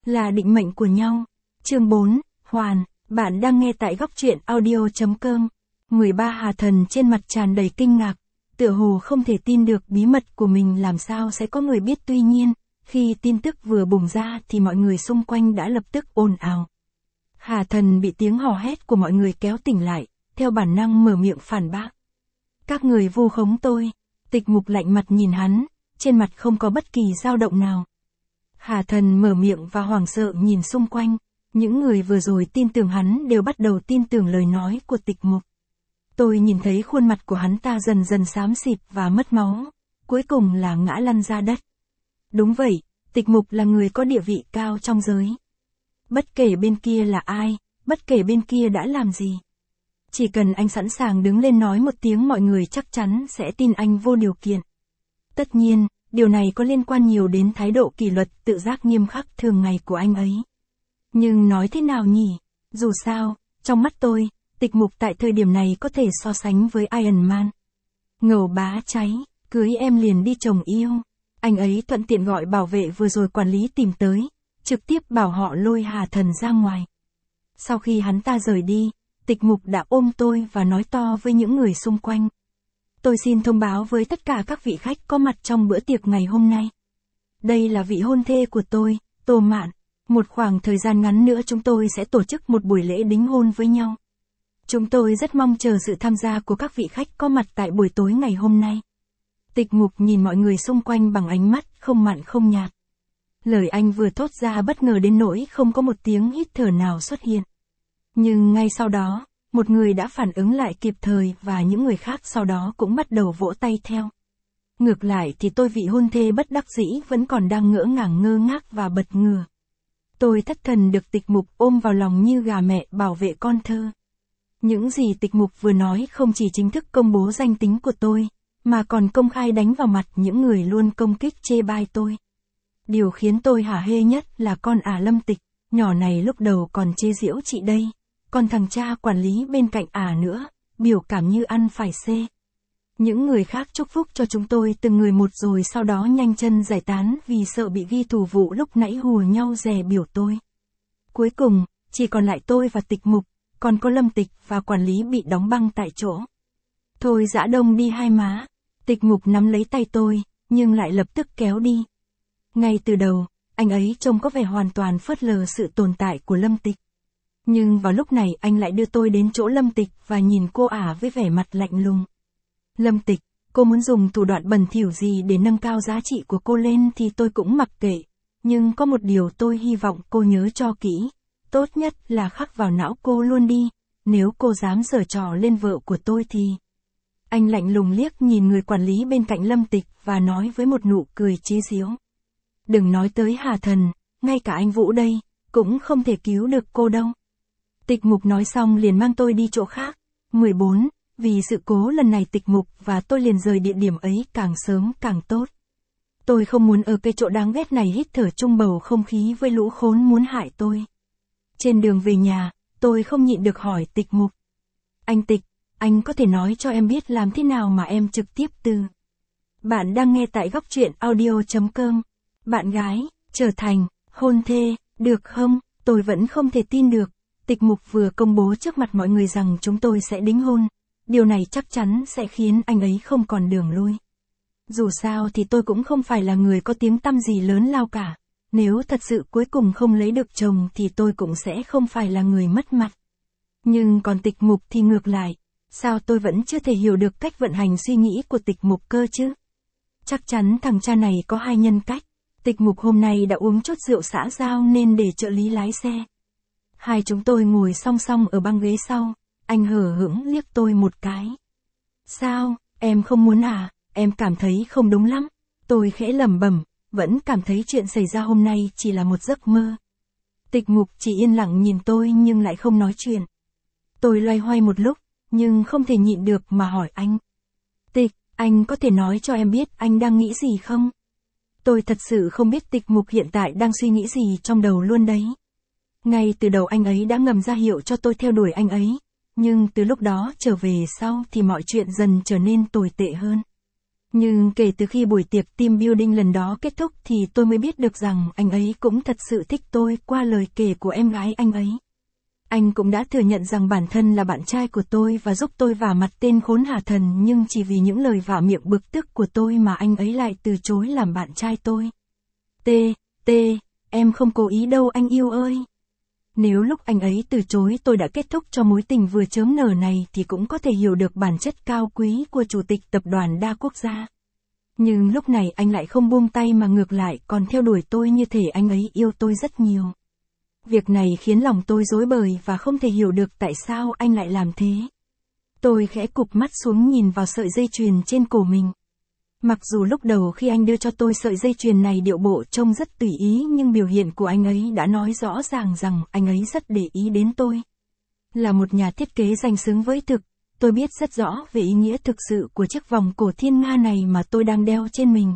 là định mệnh của nhau. Chương 4, Hoàn, bạn đang nghe tại góc truyện audio.com. 13 Hà Thần trên mặt tràn đầy kinh ngạc, tựa hồ không thể tin được bí mật của mình làm sao sẽ có người biết. Tuy nhiên, khi tin tức vừa bùng ra thì mọi người xung quanh đã lập tức ồn ào. Hà Thần bị tiếng hò hét của mọi người kéo tỉnh lại, theo bản năng mở miệng phản bác. Các người vu khống tôi. Tịch Mục lạnh mặt nhìn hắn, trên mặt không có bất kỳ dao động nào. Hà Thần mở miệng và hoảng sợ nhìn xung quanh, những người vừa rồi tin tưởng hắn đều bắt đầu tin tưởng lời nói của Tịch Mục. Tôi nhìn thấy khuôn mặt của hắn ta dần dần xám xịt và mất máu, cuối cùng là ngã lăn ra đất. Đúng vậy, Tịch Mục là người có địa vị cao trong giới. Bất kể bên kia là ai, bất kể bên kia đã làm gì. Chỉ cần anh sẵn sàng đứng lên nói một tiếng, mọi người chắc chắn sẽ tin anh vô điều kiện. Tất nhiên, điều này có liên quan nhiều đến thái độ kỷ luật tự giác nghiêm khắc thường ngày của anh ấy. Nhưng nói thế nào nhỉ? Dù sao, trong mắt tôi, Tịch Mục tại thời điểm này có thể so sánh với Iron Man. Ngầu bá cháy, cưới em liền đi chồng yêu. Anh ấy thuận tiện gọi bảo vệ vừa rồi quản lý tìm tới, trực tiếp bảo họ lôi Hà Thần ra ngoài. Sau khi hắn ta rời đi, Tịch Mục đã ôm tôi và nói to với những người xung quanh. Tôi xin thông báo với tất cả các vị khách có mặt trong bữa tiệc ngày hôm nay. Đây là vị hôn thê của tôi, Tô Mạn. Một khoảng thời gian ngắn nữa chúng tôi sẽ tổ chức một buổi lễ đính hôn với nhau. Chúng tôi rất mong chờ sự tham gia của các vị khách có mặt tại buổi tối ngày hôm nay. Tịch Mục nhìn mọi người xung quanh bằng ánh mắt không mặn không nhạt. Lời anh vừa thốt ra bất ngờ đến nỗi không có một tiếng hít thở nào xuất hiện. Nhưng ngay sau đó, một người đã phản ứng lại kịp thời và những người khác sau đó cũng bắt đầu vỗ tay theo. Ngược lại thì tôi vị hôn thê bất đắc dĩ vẫn còn đang ngỡ ngàng ngơ ngác và bật ngửa. Tôi thất thần được Tịch Mục ôm vào lòng như gà mẹ bảo vệ con thơ. Những gì Tịch Mục vừa nói không chỉ chính thức công bố danh tính của tôi, mà còn công khai đánh vào mặt những người luôn công kích chê bai tôi. Điều khiến tôi hả hê nhất là con Lâm Tịch, nhỏ này lúc đầu còn chê giễu chị đây, còn thằng cha quản lý bên cạnh nữa, biểu cảm như ăn phải xê. Những người khác chúc phúc cho chúng tôi từng người một rồi sau đó nhanh chân giải tán vì sợ bị ghi thù vụ lúc nãy hùa nhau dè biểu tôi. Cuối cùng, chỉ còn lại tôi và Tịch Mục, còn có Lâm Tịch và quản lý bị đóng băng tại chỗ. Thôi dã đông đi hai má. Tịch Mục nắm lấy tay tôi, nhưng lại lập tức kéo đi. Ngay từ đầu, anh ấy trông có vẻ hoàn toàn phớt lờ sự tồn tại của Lâm Tịch. Nhưng vào lúc này anh lại đưa tôi đến chỗ Lâm Tịch và nhìn cô với vẻ mặt lạnh lùng. Lâm Tịch, cô muốn dùng thủ đoạn bẩn thỉu gì để nâng cao giá trị của cô lên thì tôi cũng mặc kệ. Nhưng có một điều tôi hy vọng cô nhớ cho kỹ. Tốt nhất là khắc vào não cô luôn đi. Nếu cô dám giở trò lên vợ của tôi thì... Anh lạnh lùng liếc nhìn người quản lý bên cạnh Lâm Tịch và nói với một nụ cười chế giễu. Đừng nói tới Hà Thần, ngay cả anh Vũ đây, cũng không thể cứu được cô đâu. Tịch Mục nói xong liền mang tôi đi chỗ khác. 14. Vì sự cố lần này Tịch Mục và tôi liền rời địa điểm ấy càng sớm càng tốt. Tôi không muốn ở cái chỗ đáng ghét này hít thở chung bầu không khí với lũ khốn muốn hại tôi. Trên đường về nhà, tôi không nhịn được hỏi Tịch Mục. Anh Tịch, anh có thể nói cho em biết làm thế nào mà em trực tiếp từ... Bạn đang nghe tại góc truyện audio.com. Bạn gái, trở thành, hôn thê, được không? Tôi vẫn không thể tin được. Tịch Mục vừa công bố trước mặt mọi người rằng chúng tôi sẽ đính hôn. Điều này chắc chắn sẽ khiến anh ấy không còn đường lui. Dù sao thì tôi cũng không phải là người có tiếng tăm gì lớn lao cả. Nếu thật sự cuối cùng không lấy được chồng thì tôi cũng sẽ không phải là người mất mặt. Nhưng còn Tịch Mục thì ngược lại. Sao tôi vẫn chưa thể hiểu được cách vận hành suy nghĩ của Tịch Mục cơ chứ? Chắc chắn thằng cha này có hai nhân cách. Tịch Mục hôm nay đã uống chút rượu xã giao nên để trợ lý lái xe. Hai chúng tôi ngồi song song ở băng ghế sau. Anh hờ hững liếc tôi một cái. Sao, em không muốn em cảm thấy không đúng lắm. Tôi khẽ lẩm bẩm, vẫn cảm thấy chuyện xảy ra hôm nay chỉ là một giấc mơ. Tịch Mục chỉ yên lặng nhìn tôi nhưng lại không nói chuyện. Tôi loay hoay một lúc, nhưng không thể nhịn được mà hỏi anh. Tịch, anh có thể nói cho em biết anh đang nghĩ gì không? Tôi thật sự không biết Tịch Mục hiện tại đang suy nghĩ gì trong đầu luôn đấy. Ngay từ đầu anh ấy đã ngầm ra hiệu cho tôi theo đuổi anh ấy. Nhưng từ lúc đó trở về sau thì mọi chuyện dần trở nên tồi tệ hơn. Nhưng kể từ khi buổi tiệc team building lần đó kết thúc thì tôi mới biết được rằng anh ấy cũng thật sự thích tôi qua lời kể của em gái anh ấy. Anh cũng đã thừa nhận rằng bản thân là bạn trai của tôi và giúp tôi vả mặt tên khốn Hà Thần, nhưng chỉ vì những lời vả miệng bực tức của tôi mà anh ấy lại từ chối làm bạn trai tôi. Em không cố ý đâu anh yêu ơi. Nếu lúc anh ấy từ chối tôi đã kết thúc cho mối tình vừa chớm nở này thì cũng có thể hiểu được bản chất cao quý của chủ tịch tập đoàn đa quốc gia. Nhưng lúc này anh lại không buông tay mà ngược lại còn theo đuổi tôi như thể anh ấy yêu tôi rất nhiều. Việc này khiến lòng tôi rối bời và không thể hiểu được tại sao anh lại làm thế. Tôi khẽ cụp mắt xuống nhìn vào sợi dây chuyền trên cổ mình. Mặc dù lúc đầu khi anh đưa cho tôi sợi dây chuyền này điệu bộ trông rất tùy ý, nhưng biểu hiện của anh ấy đã nói rõ ràng rằng anh ấy rất để ý đến tôi. Là một nhà thiết kế danh xứng với thực, tôi biết rất rõ về ý nghĩa thực sự của chiếc vòng cổ thiên nga này mà tôi đang đeo trên mình.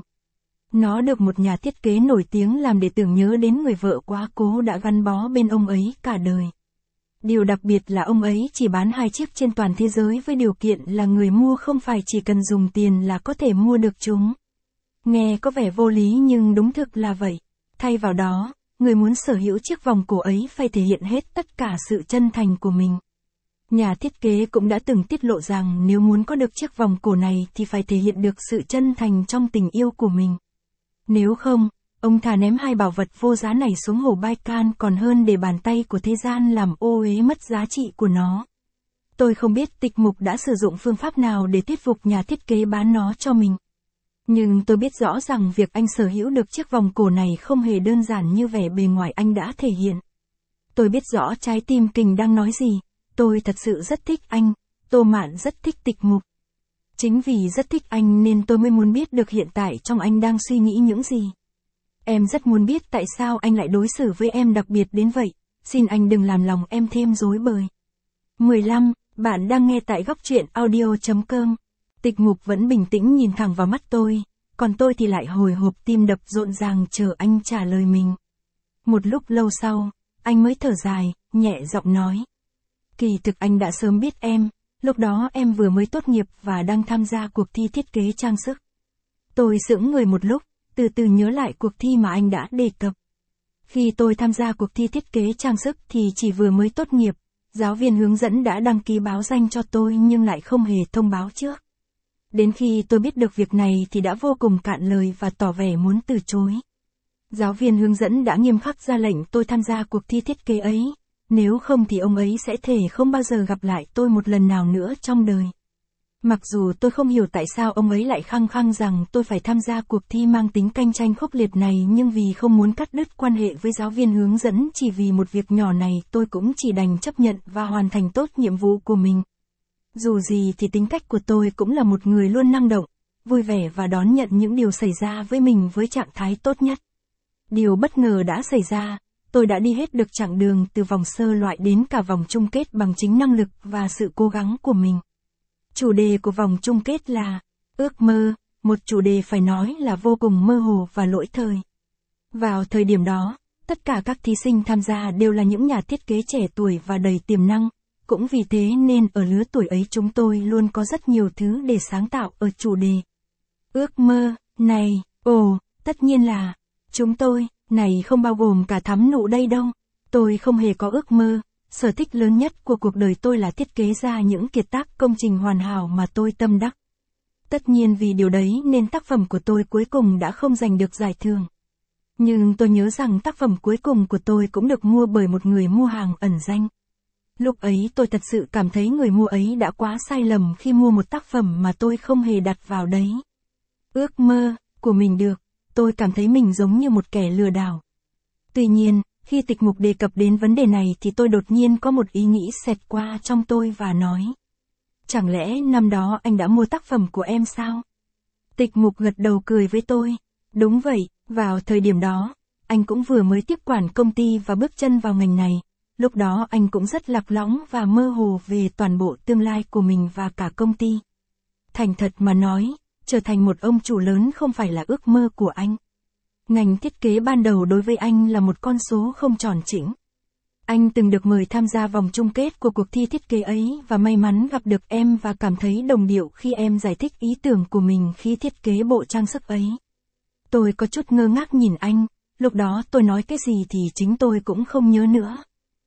Nó được một nhà thiết kế nổi tiếng làm để tưởng nhớ đến người vợ quá cố đã gắn bó bên ông ấy cả đời. Điều đặc biệt là ông ấy chỉ bán 2 chiếc trên toàn thế giới với điều kiện là người mua không phải chỉ cần dùng tiền là có thể mua được chúng. Nghe có vẻ vô lý nhưng đúng thực là vậy. Thay vào đó, người muốn sở hữu chiếc vòng cổ ấy phải thể hiện hết tất cả sự chân thành của mình. Nhà thiết kế cũng đã từng tiết lộ rằng nếu muốn có được chiếc vòng cổ này thì phải thể hiện được sự chân thành trong tình yêu của mình. Nếu không, ông thà ném 2 bảo vật vô giá này xuống hồ Baikal còn hơn để bàn tay của thế gian làm ô uế mất giá trị của nó. Tôi không biết Tịch Mục đã sử dụng phương pháp nào để thuyết phục nhà thiết kế bán nó cho mình. Nhưng tôi biết rõ rằng việc anh sở hữu được chiếc vòng cổ này không hề đơn giản như vẻ bề ngoài anh đã thể hiện. Tôi biết rõ trái tim Kình đang nói gì. Tôi thật sự rất thích anh. Tô Mạn rất thích Tịch Mục. Chính vì rất thích anh nên tôi mới muốn biết được hiện tại trong anh đang suy nghĩ những gì. Em rất muốn biết tại sao anh lại đối xử với em đặc biệt đến vậy. Xin anh đừng làm lòng em thêm rối bời. 15. Bạn đang nghe tại góc truyện audio.com. Tịch Mục vẫn bình tĩnh nhìn thẳng vào mắt tôi, còn tôi thì lại hồi hộp tim đập rộn ràng chờ anh trả lời mình. Một lúc lâu sau, anh mới thở dài, nhẹ giọng nói. Kỳ thực anh đã sớm biết em, lúc đó em vừa mới tốt nghiệp và đang tham gia cuộc thi thiết kế trang sức. Tôi sững người một lúc, từ từ nhớ lại cuộc thi mà anh đã đề cập. Khi tôi tham gia cuộc thi thiết kế trang sức thì chỉ vừa mới tốt nghiệp, giáo viên hướng dẫn đã đăng ký báo danh cho tôi nhưng lại không hề thông báo trước. Đến khi tôi biết được việc này thì đã vô cùng cạn lời và tỏ vẻ muốn từ chối. Giáo viên hướng dẫn đã nghiêm khắc ra lệnh tôi tham gia cuộc thi thiết kế ấy, nếu không thì ông ấy sẽ thề không bao giờ gặp lại tôi một lần nào nữa trong đời. Mặc dù tôi không hiểu tại sao ông ấy lại khăng khăng rằng tôi phải tham gia cuộc thi mang tính cạnh tranh khốc liệt này, nhưng vì không muốn cắt đứt quan hệ với giáo viên hướng dẫn chỉ vì một việc nhỏ này, tôi cũng chỉ đành chấp nhận và hoàn thành tốt nhiệm vụ của mình. Dù gì thì tính cách của tôi cũng là một người luôn năng động, vui vẻ và đón nhận những điều xảy ra với mình với trạng thái tốt nhất. Điều bất ngờ đã xảy ra, tôi đã đi hết được chặng đường từ vòng sơ loại đến cả vòng chung kết bằng chính năng lực và sự cố gắng của mình. Chủ đề của vòng chung kết là ước mơ, một chủ đề phải nói là vô cùng mơ hồ và lỗi thời. Vào thời điểm đó, tất cả các thí sinh tham gia đều là những nhà thiết kế trẻ tuổi và đầy tiềm năng, cũng vì thế nên ở lứa tuổi ấy chúng tôi luôn có rất nhiều thứ để sáng tạo ở chủ đề. Ước mơ, này, tất nhiên là, chúng tôi, này không bao gồm cả Thắm Nụ đây đâu, tôi không hề có ước mơ. Sở thích lớn nhất của cuộc đời tôi là thiết kế ra những kiệt tác công trình hoàn hảo mà tôi tâm đắc. Tất nhiên vì điều đấy nên tác phẩm của tôi cuối cùng đã không giành được giải thưởng. Nhưng tôi nhớ rằng tác phẩm cuối cùng của tôi cũng được mua bởi một người mua hàng ẩn danh. Lúc ấy tôi thật sự cảm thấy người mua ấy đã quá sai lầm khi mua một tác phẩm mà tôi không hề đặt vào đấy. Ước mơ của mình được, tôi cảm thấy mình giống như một kẻ lừa đảo. Tuy nhiên, khi Tịch Mục đề cập đến vấn đề này thì tôi đột nhiên có một ý nghĩ xẹt qua trong tôi và nói. Chẳng lẽ năm đó anh đã mua tác phẩm của em sao? Tịch Mục gật đầu cười với tôi. Đúng vậy, vào thời điểm đó, anh cũng vừa mới tiếp quản công ty và bước chân vào ngành này. Lúc đó anh cũng rất lạc lõng và mơ hồ về toàn bộ tương lai của mình và cả công ty. Thành thật mà nói, trở thành một ông chủ lớn không phải là ước mơ của anh. Ngành thiết kế ban đầu đối với anh là một con số không tròn chỉnh. Anh từng được mời tham gia vòng chung kết của cuộc thi thiết kế ấy và may mắn gặp được em và cảm thấy đồng điệu khi em giải thích ý tưởng của mình khi thiết kế bộ trang sức ấy. Tôi có chút ngơ ngác nhìn anh, lúc đó tôi nói cái gì thì chính tôi cũng không nhớ nữa.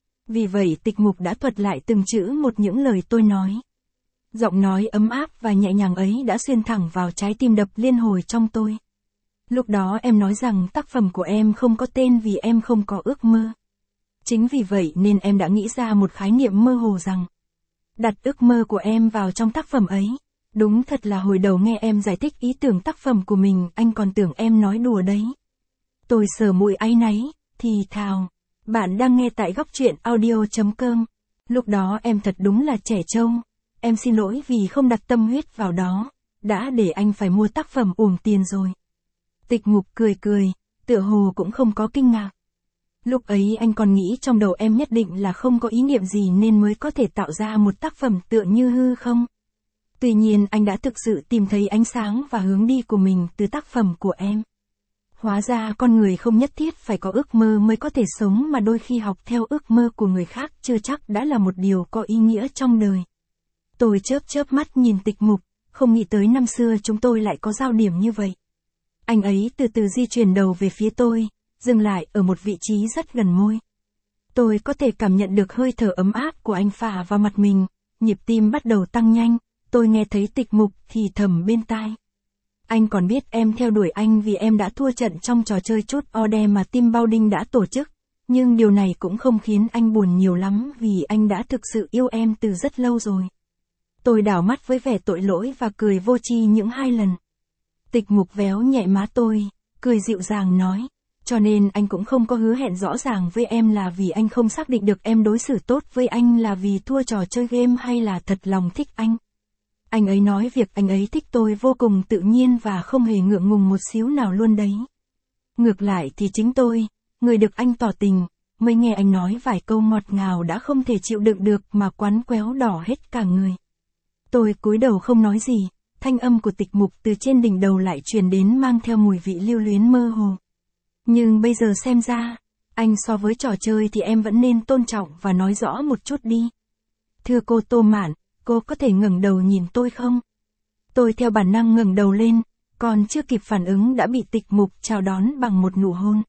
Vì vậy Tịch Mục đã thuật lại từng chữ một những lời tôi nói. Giọng nói ấm áp và nhẹ nhàng ấy đã xuyên thẳng vào trái tim đập liên hồi trong tôi. Lúc đó em nói rằng tác phẩm của em không có tên vì em không có ước mơ. Chính vì vậy nên em đã nghĩ ra một khái niệm mơ hồ rằng đặt ước mơ của em vào trong tác phẩm ấy. Đúng thật là hồi đầu nghe em giải thích ý tưởng tác phẩm của mình, anh còn tưởng em nói đùa đấy. Tôi sờ mũi áy náy, thì thào. Bạn đang nghe tại góc truyện audio.com. Lúc đó em thật đúng là trẻ trâu. Em xin lỗi vì không đặt tâm huyết vào đó. Đã để anh phải mua tác phẩm uổng tiền rồi. Tịch Mục cười cười, tựa hồ cũng không có kinh ngạc. Lúc ấy anh còn nghĩ trong đầu em nhất định là không có ý niệm gì nên mới có thể tạo ra một tác phẩm tựa như hư không. Tuy nhiên anh đã thực sự tìm thấy ánh sáng và hướng đi của mình từ tác phẩm của em. Hóa ra con người không nhất thiết phải có ước mơ mới có thể sống mà đôi khi học theo ước mơ của người khác chưa chắc đã là một điều có ý nghĩa trong đời. Tôi chớp mắt nhìn Tịch Mục, không nghĩ tới năm xưa chúng tôi lại có giao điểm như vậy. Anh ấy từ từ di chuyển đầu về phía tôi, dừng lại ở một vị trí rất gần môi. Tôi có thể cảm nhận được hơi thở ấm áp của anh phả vào mặt mình, nhịp tim bắt đầu tăng nhanh, tôi nghe thấy Tịch Mục thì thầm bên tai. Anh còn biết em theo đuổi anh vì em đã thua trận trong trò chơi chốt order mà team Bauding đã tổ chức, nhưng điều này cũng không khiến anh buồn nhiều lắm vì anh đã thực sự yêu em từ rất lâu rồi. Tôi đảo mắt với vẻ tội lỗi và cười vô tri những 2 lần. Tịch Mục véo nhẹ má tôi, cười dịu dàng nói. Cho nên anh cũng không có hứa hẹn rõ ràng với em là vì anh không xác định được em đối xử tốt với anh là vì thua trò chơi game hay là thật lòng thích anh. Anh ấy nói việc anh ấy thích tôi vô cùng tự nhiên và không hề ngượng ngùng một xíu nào luôn đấy. Ngược lại thì chính tôi, người được anh tỏ tình, mới nghe anh nói vài câu ngọt ngào đã không thể chịu đựng được mà quắn quéo đỏ hết cả người. Tôi cúi đầu không nói gì, thanh âm của Tịch Mục từ trên đỉnh đầu lại truyền đến mang theo mùi vị lưu luyến mơ hồ. Nhưng bây giờ xem ra, anh so với trò chơi thì em vẫn nên tôn trọng và nói rõ một chút đi. Thưa cô Tô Mạn, cô có thể ngẩng đầu nhìn tôi không? Tôi theo bản năng ngẩng đầu lên, còn chưa kịp phản ứng đã bị Tịch Mục chào đón bằng một nụ hôn.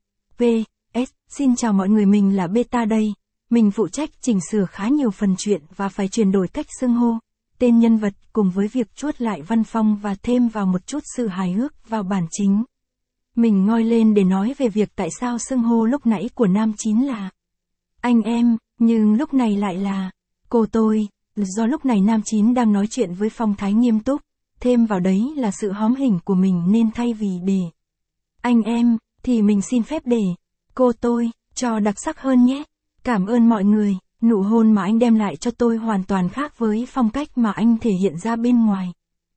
V.S. Xin chào mọi người, mình là Beta đây. Mình phụ trách chỉnh sửa khá nhiều phần truyện và phải chuyển đổi cách xưng hô, tên nhân vật cùng với việc chuốt lại văn phong và thêm vào một chút sự hài hước vào bản chính. Mình ngoi lên để nói về việc tại sao xưng hô lúc nãy của nam 9 là anh em, nhưng lúc này lại là cô tôi, do lúc này nam 9 đang nói chuyện với phong thái nghiêm túc, thêm vào đấy là sự hóm hỉnh của mình nên thay vì để anh em, thì mình xin phép để cô tôi, cho đặc sắc hơn nhé. Cảm ơn mọi người, nụ hôn mà anh đem lại cho tôi hoàn toàn khác với phong cách mà anh thể hiện ra bên ngoài.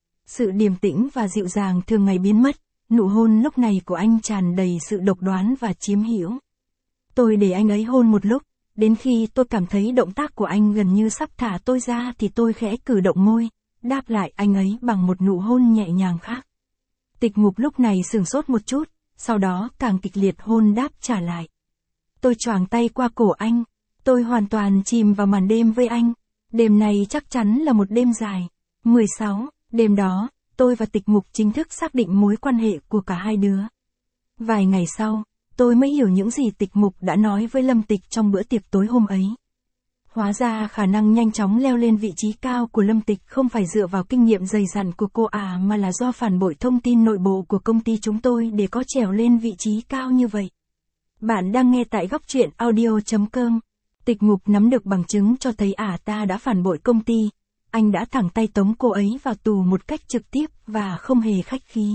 Sự điềm tĩnh và dịu dàng thường ngày biến mất. Nụ hôn lúc này của anh tràn đầy sự độc đoán và chiếm hữu. Tôi để anh ấy hôn một lúc, đến khi tôi cảm thấy động tác của anh gần như sắp thả tôi ra thì tôi khẽ cử động môi, đáp lại anh ấy bằng một nụ hôn nhẹ nhàng khác. Tịch Mục lúc này sửng sốt một chút, sau đó càng kịch liệt hôn đáp trả lại. Tôi choàng tay qua cổ anh, tôi hoàn toàn chìm vào màn đêm với anh. Đêm này chắc chắn là một đêm dài. 16, đêm đó, tôi và Tịch Mục chính thức xác định mối quan hệ của cả hai đứa. Vài ngày sau, tôi mới hiểu những gì Tịch Mục đã nói với Lâm Tịch trong bữa tiệc tối hôm ấy. Hóa ra khả năng nhanh chóng leo lên vị trí cao của Lâm Tịch không phải dựa vào kinh nghiệm dày dặn của cô mà là do phản bội thông tin nội bộ của công ty chúng tôi để có trèo lên vị trí cao như vậy. Bạn đang nghe tại góc truyện audio.com. Tịch Mục nắm được bằng chứng cho thấy ta đã phản bội công ty. Anh đã thẳng tay tống cô ấy vào tù một cách trực tiếp và không hề khách khí.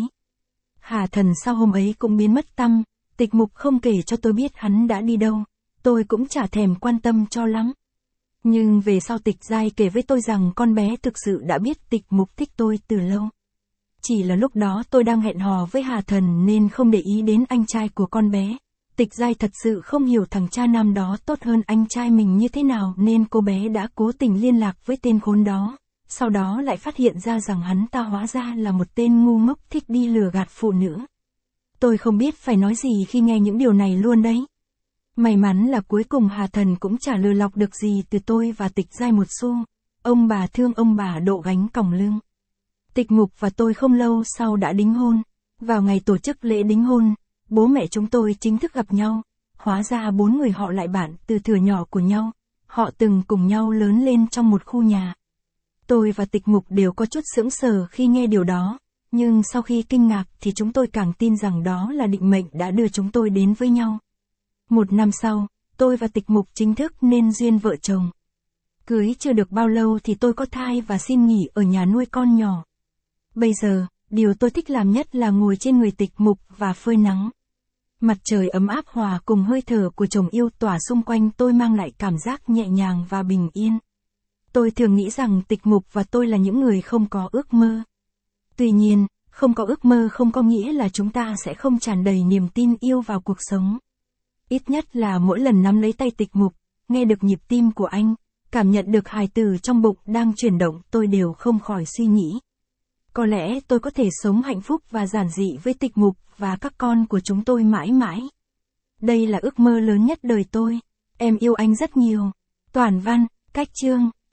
Hà Thần sau hôm ấy cũng biến mất tăm, Tịch Mục không kể cho tôi biết hắn đã đi đâu, tôi cũng chả thèm quan tâm cho lắm. Nhưng về sau Tịch Giai kể với tôi rằng con bé thực sự đã biết Tịch Mục thích tôi từ lâu. Chỉ là lúc đó tôi đang hẹn hò với Hà Thần nên không để ý đến anh trai của con bé. Tịch Giai thật sự không hiểu thằng cha nam đó tốt hơn anh trai mình như thế nào nên cô bé đã cố tình liên lạc với tên khốn đó. Sau đó lại phát hiện ra rằng hắn ta hóa ra là một tên ngu ngốc thích đi lừa gạt phụ nữ. Tôi không biết phải nói gì khi nghe những điều này luôn đấy. May mắn là cuối cùng Hà Thần cũng chả lừa lọc được gì từ tôi và Tịch Giai một xu. Ông bà thương ông bà độ gánh còng lưng. Tịch Mục và tôi không lâu sau đã đính hôn. Vào ngày tổ chức lễ đính hôn, bố mẹ chúng tôi chính thức gặp nhau. Hóa ra 4 người họ lại bạn từ thuở nhỏ của nhau. Họ từng cùng nhau lớn lên trong một khu nhà. Tôi và Tịch Mục đều có chút sững sờ khi nghe điều đó. Nhưng sau khi kinh ngạc thì chúng tôi càng tin rằng đó là định mệnh đã đưa chúng tôi đến với nhau. 1 năm sau, tôi và Tịch Mục chính thức nên duyên vợ chồng. Cưới chưa được bao lâu thì tôi có thai và xin nghỉ ở nhà nuôi con nhỏ. Bây giờ, điều tôi thích làm nhất là ngồi trên người Tịch Mục và phơi nắng. Mặt trời ấm áp hòa cùng hơi thở của chồng yêu tỏa xung quanh tôi mang lại cảm giác nhẹ nhàng và bình yên. Tôi thường nghĩ rằng Tịch Mục và tôi là những người không có ước mơ. Tuy nhiên, không có ước mơ không có nghĩa là chúng ta sẽ không tràn đầy niềm tin yêu vào cuộc sống. Ít nhất là mỗi lần nắm lấy tay Tịch Mục, nghe được nhịp tim của anh, cảm nhận được hài tử trong bụng đang chuyển động, tôi đều không khỏi suy nghĩ. Có lẽ tôi có thể sống hạnh phúc và giản dị với Tịch Mục và các con của chúng tôi mãi mãi. Đây là ước mơ lớn nhất đời tôi. Em yêu anh rất nhiều. Toản văn, cách chương.